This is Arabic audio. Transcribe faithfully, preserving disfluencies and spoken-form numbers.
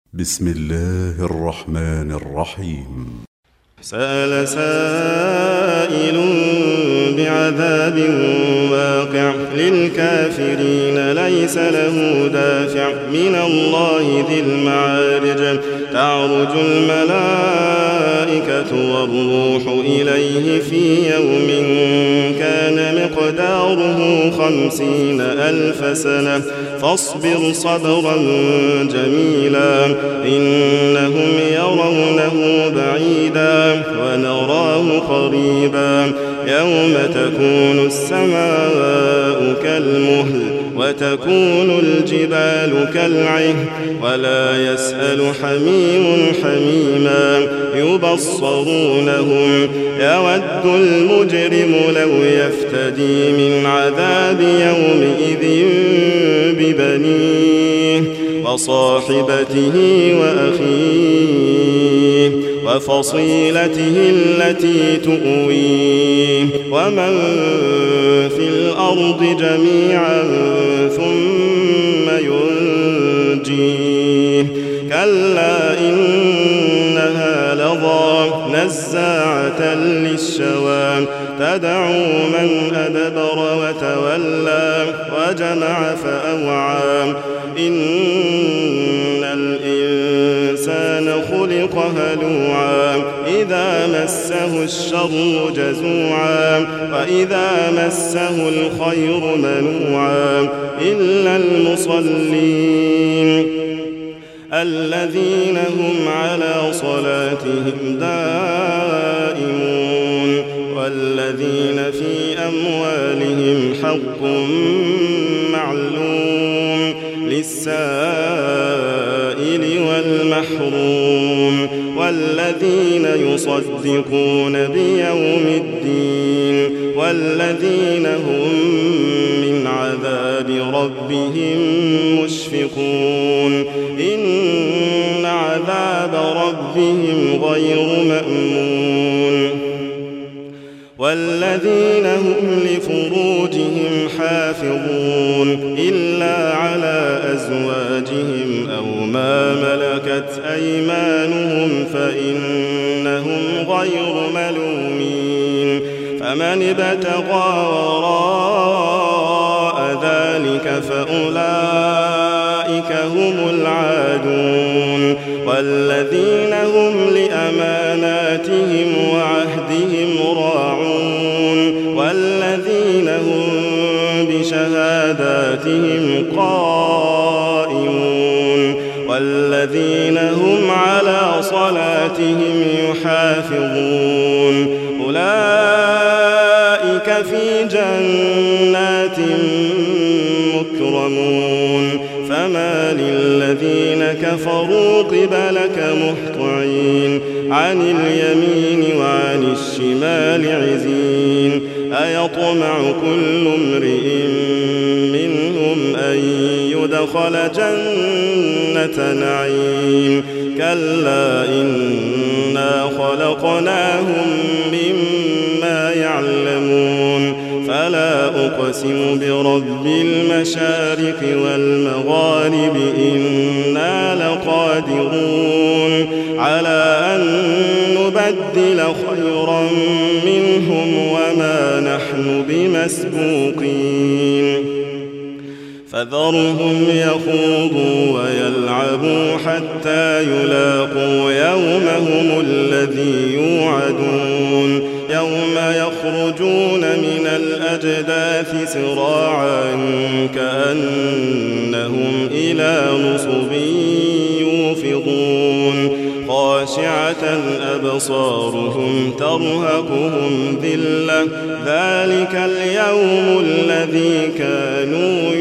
بسم الله الرحمن الرحيم. سأل سائل بعذاب واقع للكافرين ليس له دافع من الله ذي المعارج تعرج الملائكة والروح إليه في يوم كان مقداره خمسين ألف سنة فاصبر صبرا جميلا إنهم يرونه بعيدا ونراه قريبا يوم تكون السماء كالمهل وتكون الجبال كالعهن ولا يسأل حميم حميما يبصرونهم يود المجرم لو يفتدي من عذاب يومئذ ببنيه وصاحبته وأخيه وفصيلته التي تؤويه ومن في الأرض جميعا ثم ينجيه كلا إنها لظى نزاعة للشوى تدعو من أدبر وتولى وجمع فأوعى إن الإنسان خلق هلوعا إذا مسه الشر جزوعا وإذا مسه الخير منوعا إلا المصلين الذين هم على صلاتهم دائمون والذين في أموالهم حق معلوم للسائل والمحروم والذين يصدقون بيوم الدين والذين هم من عذاب ربهم مشفقون إن عذاب ربهم غير مأمون والذين هم لفروجهم حافظون إلا على أزواجهم أو ما ملكت أيمانهم فإنهم غير ملومين فمن ابتغى وراء ذلك فأولئك هم العادون والذين هم لأماناتهم وعهدهم راعون والذين هم بشهاداتهم قائمون والذين هم على صلاتهم يحافظون أولئك في جنات مكرمون فما للذين كفروا قبلك مهطعين عن اليمين وعن الشمال عزين أيطمع كل امرئ منهم أن يدخل جنة نعيم كلا إنا خلقناهم مما يعلمون فلا أقسم برب المشارق والمغارب إنا لقادرون على أن نبدل خيرا منهم وما نحن بمسبوقين فذرهم يخوضوا ويلعبوا حتى يلاقوا يومهم الذي يوعدون يوم يخرجون من الأجداث سراعا كأنهم إلى نصب يوفضون خاشعة أبصارهم ترهقهم ذلة ذلك اليوم الذي كانوا